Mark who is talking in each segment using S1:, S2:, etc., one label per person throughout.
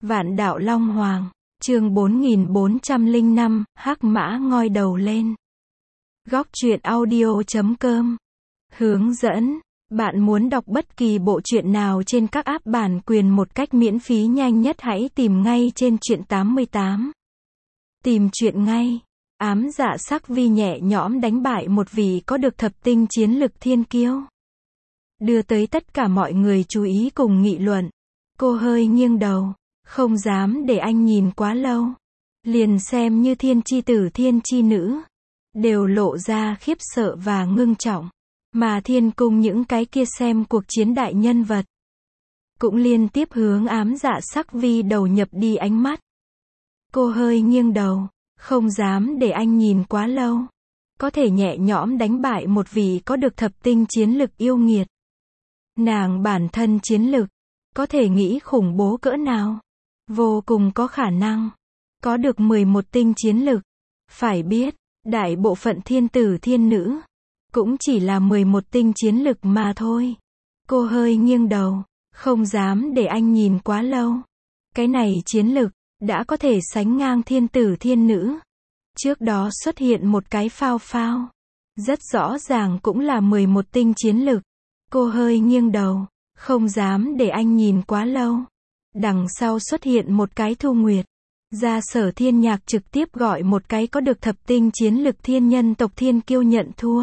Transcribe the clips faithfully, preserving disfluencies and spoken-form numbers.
S1: Vạn đạo Long Hoàng, chương bốn nghìn bốn trăm lẻ năm, Hắc Mã ngoi đầu lên. Góc truyện audio chấm com. Hướng dẫn, bạn muốn đọc bất kỳ bộ truyện nào trên các app bản quyền một cách miễn phí nhanh nhất hãy tìm ngay trên truyện tám mươi tám. Tìm truyện ngay. Ám Dạ Sắc Vi nhẹ nhõm đánh bại một vị có được thập tinh chiến lực thiên kiêu, đưa tới tất cả mọi người chú ý cùng nghị luận. Cô hơi nghiêng đầu, không dám để anh nhìn quá lâu. Liền xem như thiên chi tử thiên chi nữ, đều lộ ra khiếp sợ và ngưng trọng. Mà thiên cung những cái kia xem cuộc chiến đại nhân vật, cũng liên tiếp hướng Ám Dạ Sắc Vi đầu nhập đi ánh mắt. Cô hơi nghiêng đầu, không dám để anh nhìn quá lâu. Có thể nhẹ nhõm đánh bại một vị có được thập tinh chiến lực yêu nghiệt. Nàng bản thân chiến lực, có thể nghĩ khủng bố cỡ nào. Vô cùng có khả năng có được mười một tinh chiến lực. Phải biết, đại bộ phận thiên tử thiên nữ cũng chỉ là mười một tinh chiến lực mà thôi. Cô hơi nghiêng đầu, không dám để anh nhìn quá lâu. Cái này chiến lực đã có thể sánh ngang thiên tử thiên nữ. Trước đó xuất hiện một cái phao phao, rất rõ ràng cũng là mười một tinh chiến lực. Cô hơi nghiêng đầu, không dám để anh nhìn quá lâu. Đằng sau xuất hiện một cái Thu Nguyệt. Gia Sở Thiên Nhạc trực tiếp gọi một cái có được thập tinh chiến lực thiên nhân tộc thiên kiêu nhận thua.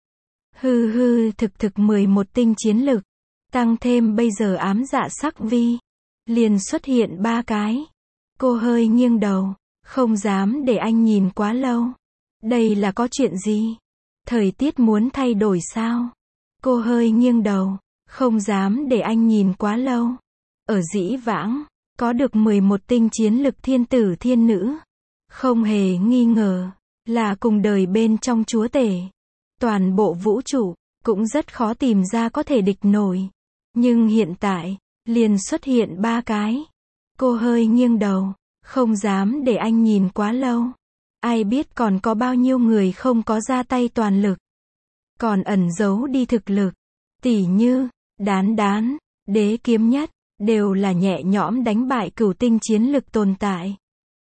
S1: Hư hư thực thực mười một tinh chiến lực. Tăng thêm bây giờ Ám Dạ Sắc Vi, liền xuất hiện ba cái. Cô hơi nghiêng đầu, không dám để anh nhìn quá lâu. Đây là có chuyện gì? Thời tiết muốn thay đổi sao? Cô hơi nghiêng đầu, không dám để anh nhìn quá lâu. Ở dĩ vãng, có được mười một tinh chiến lực thiên tử thiên nữ, không hề nghi ngờ, là cùng đời bên trong chúa tể. Toàn bộ vũ trụ, cũng rất khó tìm ra có thể địch nổi. Nhưng hiện tại, liền xuất hiện ba cái. Cô hơi nghiêng đầu, không dám để anh nhìn quá lâu. Ai biết còn có bao nhiêu người không có ra tay toàn lực, còn ẩn giấu đi thực lực. Tỉ như, Đán Đán, Đế Kiếm Nhất, đều là nhẹ nhõm đánh bại cửu tinh chiến lực tồn tại.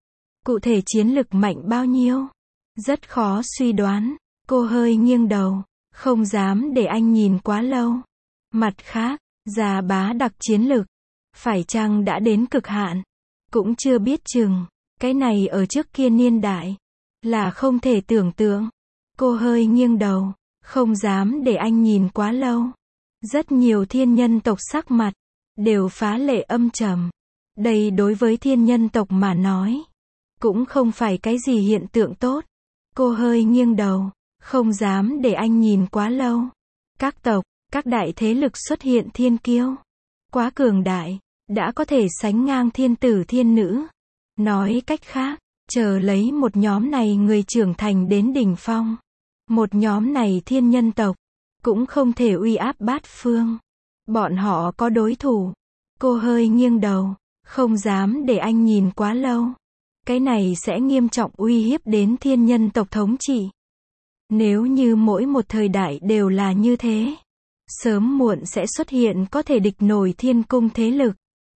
S1: Cụ thể chiến lực mạnh bao nhiêu? Rất khó suy đoán. Cô hơi nghiêng đầu, không dám để anh nhìn quá lâu. Mặt khác, Gia Bá Đặc chiến lực, phải chăng đã đến cực hạn? Cũng chưa biết chừng. Cái này ở trước kia niên đại, là không thể tưởng tượng. Cô hơi nghiêng đầu, không dám để anh nhìn quá lâu. Rất nhiều thiên nhân tộc sắc mặt đều phá lệ âm trầm. Đây đối với thiên nhân tộc mà nói, cũng không phải cái gì hiện tượng tốt. Cô hơi nghiêng đầu, không dám để anh nhìn quá lâu. Các tộc, các đại thế lực xuất hiện thiên kiêu, quá cường đại, đã có thể sánh ngang thiên tử thiên nữ. Nói cách khác, chờ lấy một nhóm này người trưởng thành đến đỉnh phong. Một nhóm này thiên nhân tộc, cũng không thể uy áp bát phương. Bọn họ có đối thủ. Cô hơi nghiêng đầu, không dám để anh nhìn quá lâu. Cái này sẽ nghiêm trọng uy hiếp đến thiên nhân tộc thống trị. Nếu như mỗi một thời đại đều là như thế, sớm muộn sẽ xuất hiện có thể địch nổi thiên cung thế lực.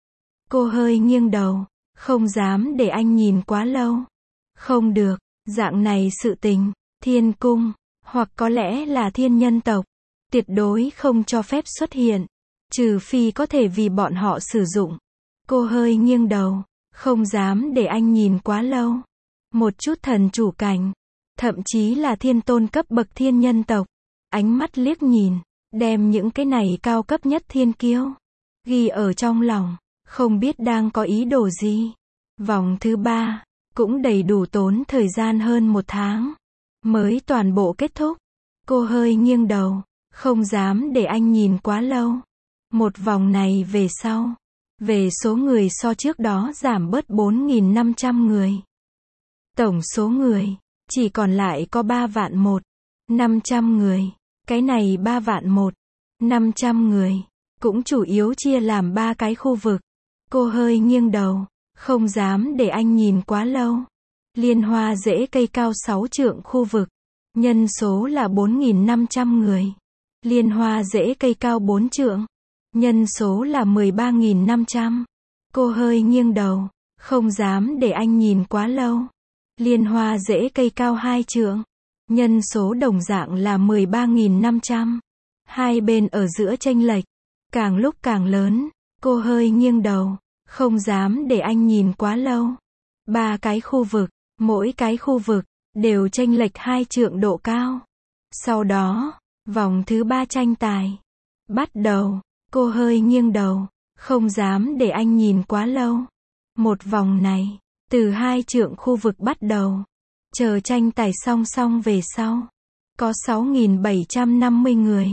S1: Cô hơi nghiêng đầu, không dám để anh nhìn quá lâu. Không được, dạng này sự tình, thiên cung, hoặc có lẽ là thiên nhân tộc, tuyệt đối không cho phép xuất hiện, trừ phi có thể vì bọn họ sử dụng. Cô hơi nghiêng đầu, không dám để anh nhìn quá lâu. Một chút thần chủ cảnh, thậm chí là thiên tôn cấp bậc thiên nhân tộc, ánh mắt liếc nhìn, đem những cái này cao cấp nhất thiên kiêu ghi ở trong lòng, không biết đang có ý đồ gì. Vòng thứ ba, cũng đầy đủ tốn thời gian hơn một tháng, mới toàn bộ kết thúc. Cô hơi nghiêng đầu, không dám để anh nhìn quá lâu. Một vòng này về sau, về số người so trước đó giảm bớt bốn nghìn năm trăm người. Tổng số người, chỉ còn lại có ba vạn một, năm trăm người. Cái này ba vạn một, năm trăm người, cũng chủ yếu chia làm ba cái khu vực. Cô hơi nghiêng đầu, không dám để anh nhìn quá lâu. Liên Hoa rễ cây cao sáu trượng khu vực, nhân số là bốn nghìn năm trăm người. Liên Hoa rễ cây cao bốn trượng, nhân số là mười ba nghìn năm trăm. Cô hơi nghiêng đầu, không dám để anh nhìn quá lâu. Liên hoa rễ cây cao hai trượng. Nhân số đồng dạng là mười ba nghìn năm trăm. Hai bên ở giữa chênh lệch, càng lúc càng lớn. Cô hơi nghiêng đầu, không dám để anh nhìn quá lâu. Ba cái khu vực, mỗi cái khu vực, đều chênh lệch hai trượng độ cao. Sau đó, vòng thứ ba tranh tài. Bắt đầu, cô hơi nghiêng đầu, không dám để anh nhìn quá lâu. Một vòng này, từ hai trượng khu vực bắt đầu. Chờ tranh tài song song về sau. Có sáu nghìn bảy trăm năm mươi người.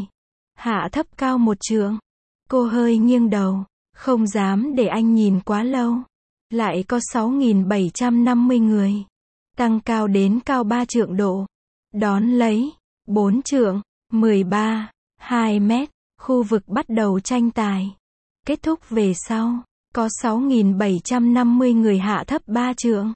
S1: Hạ thấp cao một trượng. Cô hơi nghiêng đầu, không dám để anh nhìn quá lâu. Lại có sáu nghìn bảy trăm năm mươi người. Tăng cao đến cao ba trượng độ. Đón lấy, bốn trượng, mười ba, hai mét, khu vực bắt đầu tranh tài. Kết thúc về sau, có sáu nghìn bảy trăm năm mươi người hạ thấp ba trượng.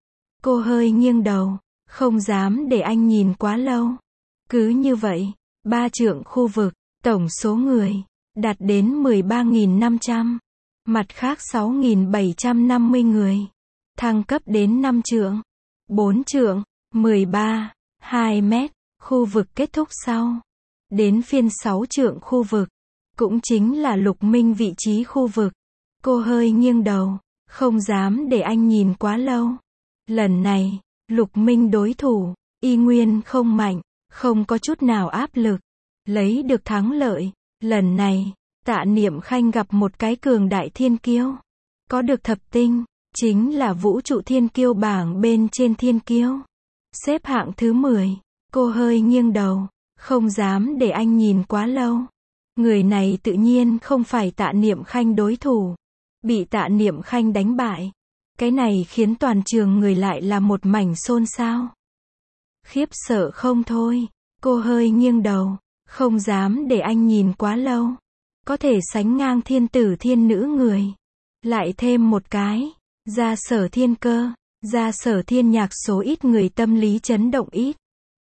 S1: Cô hơi nghiêng đầu, không dám để anh nhìn quá lâu. Cứ như vậy, ba trượng khu vực, tổng số người, đạt đến mười ba nghìn năm trăm. Mặt khác sáu nghìn bảy trăm năm mươi người. Thăng cấp đến năm trượng, bốn trượng, mười ba, hai mét, khu vực kết thúc sau. Đến phiên sáu trượng khu vực, cũng chính là Lục Minh vị trí khu vực. Cô hơi nghiêng đầu, không dám để anh nhìn quá lâu. Lần này, Lục Minh đối thủ, y nguyên không mạnh, không có chút nào áp lực, lấy được thắng lợi. Lần này, Tạ Niệm Khanh gặp một cái cường đại thiên kiêu. Có được thập tinh, chính là vũ trụ thiên kiêu bảng bên trên thiên kiêu. Xếp hạng thứ mười, cô hơi nghiêng đầu, không dám để anh nhìn quá lâu. Người này tự nhiên không phải Tạ Niệm Khanh đối thủ. Bị Tạ Niệm Khanh đánh bại. Cái này khiến toàn trường người lại là một mảnh xôn xao. Khiếp sợ không thôi. Cô hơi nghiêng đầu, không dám để anh nhìn quá lâu. Có thể sánh ngang thiên tử thiên nữ người. Lại thêm một cái. Gia Sở Thiên Cơ, Gia Sở Thiên Nhạc số ít người tâm lý chấn động ít.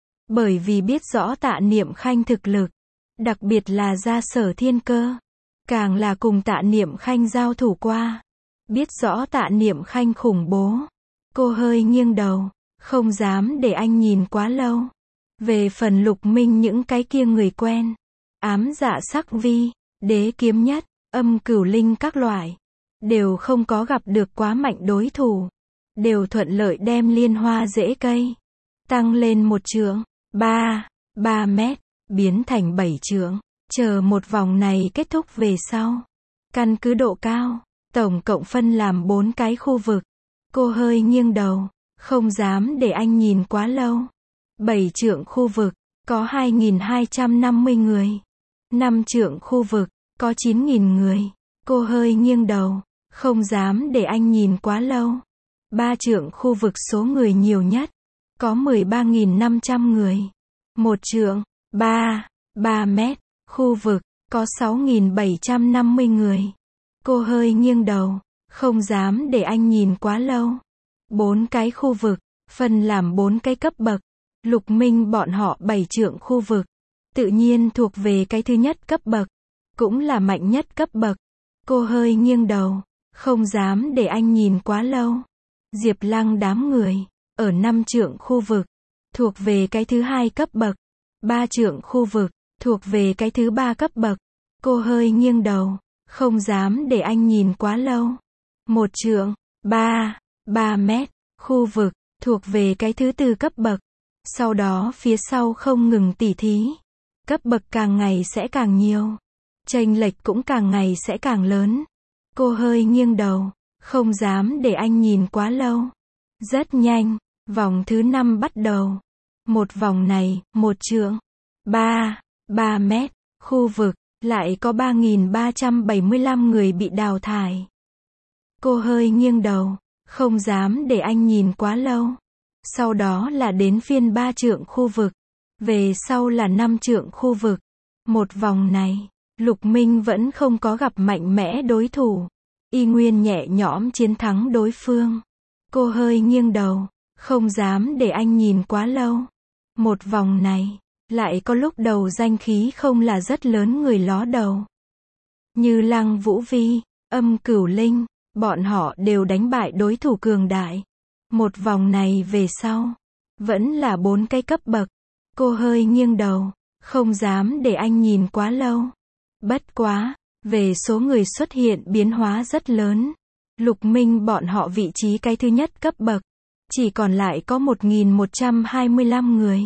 S1: Bởi vì biết rõ Tạ Niệm Khanh thực lực. Đặc biệt là Gia Sở Thiên Cơ. Càng là cùng Tạ Niệm Khanh giao thủ qua. Biết rõ Tạ Niệm Khanh khủng bố. Cô hơi nghiêng đầu, không dám để anh nhìn quá lâu. Về phần Lục Minh những cái kia người quen. Ám Dạ Sắc Vi, Đế Kiếm Nhất, Âm Cửu Linh các loại. Đều không có gặp được quá mạnh đối thủ. Đều thuận lợi đem liên hoa rễ cây. Tăng lên một trượng, ba, ba mét, biến thành bảy trượng. Chờ một vòng này kết thúc về sau. Căn cứ độ cao, tổng cộng phân làm bốn cái khu vực. Cô hơi nghiêng đầu, không dám để anh nhìn quá lâu. Bảy trượng khu vực, có hai nghìn hai trăm năm mươi người. Năm trượng khu vực, có chín nghìn người. Cô hơi nghiêng đầu, không dám để anh nhìn quá lâu. Ba trượng khu vực số người nhiều nhất, có mười ba nghìn năm trăm người. Một trượng, ba, ba mét, khu vực, có sáu nghìn bảy trăm năm mươi người. Cô hơi nghiêng đầu, không dám để anh nhìn quá lâu. Bốn cái khu vực, phân làm bốn cái cấp bậc. Lục Minh bọn họ bảy trượng khu vực. Tự nhiên thuộc về cái thứ nhất cấp bậc. Cũng là mạnh nhất cấp bậc. Cô hơi nghiêng đầu, không dám để anh nhìn quá lâu. Diệp Lăng đám người, ở năm trượng khu vực, thuộc về cái thứ hai cấp bậc. Ba trượng khu vực, thuộc về cái thứ ba cấp bậc. Cô hơi nghiêng đầu, không dám để anh nhìn quá lâu. Một trượng, ba, ba mét, khu vực, thuộc về cái thứ tư cấp bậc. Sau đó phía sau không ngừng tỉ thí. Cấp bậc càng ngày sẽ càng nhiều. Chênh lệch cũng càng ngày sẽ càng lớn. Cô hơi nghiêng đầu, không dám để anh nhìn quá lâu. Rất nhanh, vòng thứ năm bắt đầu. Một vòng này, một trượng, ba, ba mét, khu vực, lại có ba nghìn ba trăm bảy mươi lăm người bị đào thải. Cô hơi nghiêng đầu, không dám để anh nhìn quá lâu. Sau đó là đến phiên ba trượng khu vực. Về sau là năm trượng khu vực. Một vòng này, Lục Minh vẫn không có gặp mạnh mẽ đối thủ. Y nguyên nhẹ nhõm chiến thắng đối phương. Cô hơi nghiêng đầu, không dám để anh nhìn quá lâu. Một vòng này, lại có lúc đầu danh khí không là rất lớn người ló đầu. Như Lăng Vũ Vi, Âm Cửu Linh, bọn họ đều đánh bại đối thủ cường đại. Một vòng này về sau, vẫn là bốn cái cấp bậc. Cô hơi nghiêng đầu, không dám để anh nhìn quá lâu. Bất quá, về số người xuất hiện biến hóa rất lớn. Lục Minh bọn họ vị trí cái thứ nhất cấp bậc, chỉ còn lại có một nghìn một trăm hai mươi lăm người.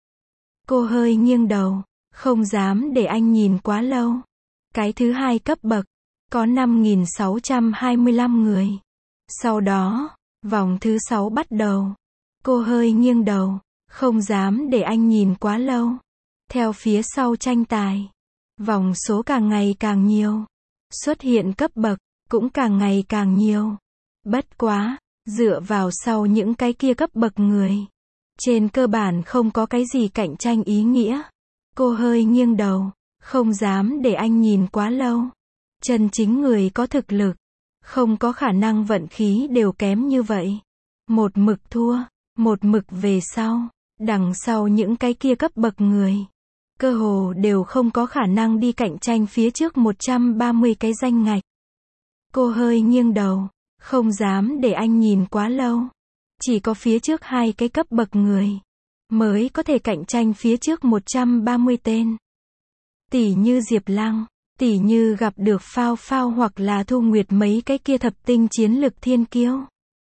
S1: Cô hơi nghiêng đầu, không dám để anh nhìn quá lâu. Cái thứ hai cấp bậc, có năm nghìn sáu trăm hai mươi lăm người. Sau đó, vòng thứ sáu bắt đầu. Cô hơi nghiêng đầu, không dám để anh nhìn quá lâu. Theo phía sau tranh tài, vòng số càng ngày càng nhiều. Xuất hiện cấp bậc, cũng càng ngày càng nhiều. Bất quá, dựa vào sau những cái kia cấp bậc người, trên cơ bản không có cái gì cạnh tranh ý nghĩa. Cô hơi nghiêng đầu, không dám để anh nhìn quá lâu. Chân chính người có thực lực, không có khả năng vận khí đều kém như vậy. Một mực thua, một mực về sau, đằng sau những cái kia cấp bậc người, cơ hồ đều không có khả năng đi cạnh tranh phía trước một trăm ba mươi cái danh ngạch. Cô hơi nghiêng đầu, không dám để anh nhìn quá lâu. Chỉ có phía trước hai cái cấp bậc người, mới có thể cạnh tranh phía trước một trăm ba mươi tên. Tỷ như Diệp Lăng, tỷ như gặp được Phao Phao hoặc là Thu Nguyệt mấy cái kia thập tinh chiến lực thiên kiêu.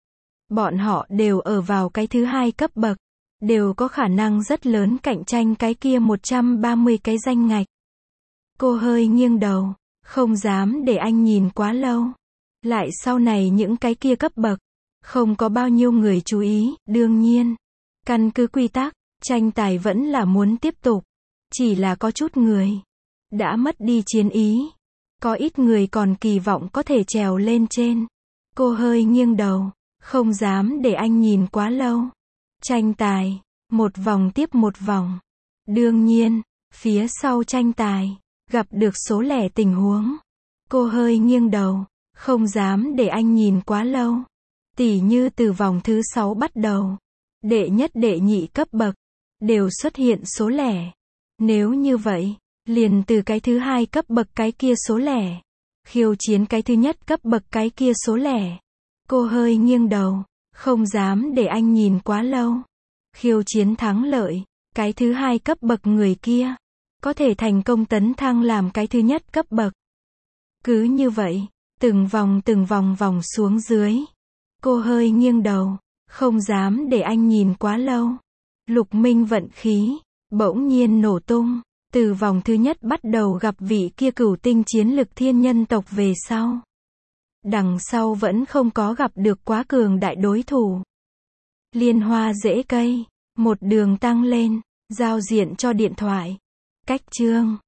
S1: Bọn họ đều ở vào cái thứ hai cấp bậc, đều có khả năng rất lớn cạnh tranh cái kia một trăm ba mươi cái danh ngạch. Cô hơi nghiêng đầu, không dám để anh nhìn quá lâu. Lại sau này những cái kia cấp bậc, không có bao nhiêu người chú ý, đương nhiên. Căn cứ quy tắc, tranh tài vẫn là muốn tiếp tục. Chỉ là có chút người đã mất đi chiến ý. Có ít người còn kỳ vọng có thể trèo lên trên. Cô hơi nghiêng đầu, không dám để anh nhìn quá lâu. Tranh tài, một vòng tiếp một vòng. Đương nhiên, phía sau tranh tài, gặp được số lẻ tình huống. Cô hơi nghiêng đầu, không dám để anh nhìn quá lâu. Tỉ như từ vòng thứ sáu bắt đầu, đệ nhất đệ nhị cấp bậc, đều xuất hiện số lẻ. Nếu như vậy, liền từ cái thứ hai cấp bậc cái kia số lẻ, khiêu chiến cái thứ nhất cấp bậc cái kia số lẻ. Cô hơi nghiêng đầu, không dám để anh nhìn quá lâu. Khiêu chiến thắng lợi, cái thứ hai cấp bậc người kia, có thể thành công tấn thăng làm cái thứ nhất cấp bậc. Cứ như vậy, từng vòng từng vòng vòng xuống dưới. Cô hơi nghiêng đầu, không dám để anh nhìn quá lâu. Lục Minh vận khí, bỗng nhiên nổ tung. Từ vòng thứ nhất bắt đầu gặp vị kia cửu tinh chiến lực thiên nhân tộc về sau. Đằng sau vẫn không có gặp được quá cường đại đối thủ. Liên hoa rễ cây, một đường tăng lên, giao diện cho điện thoại. Cách chương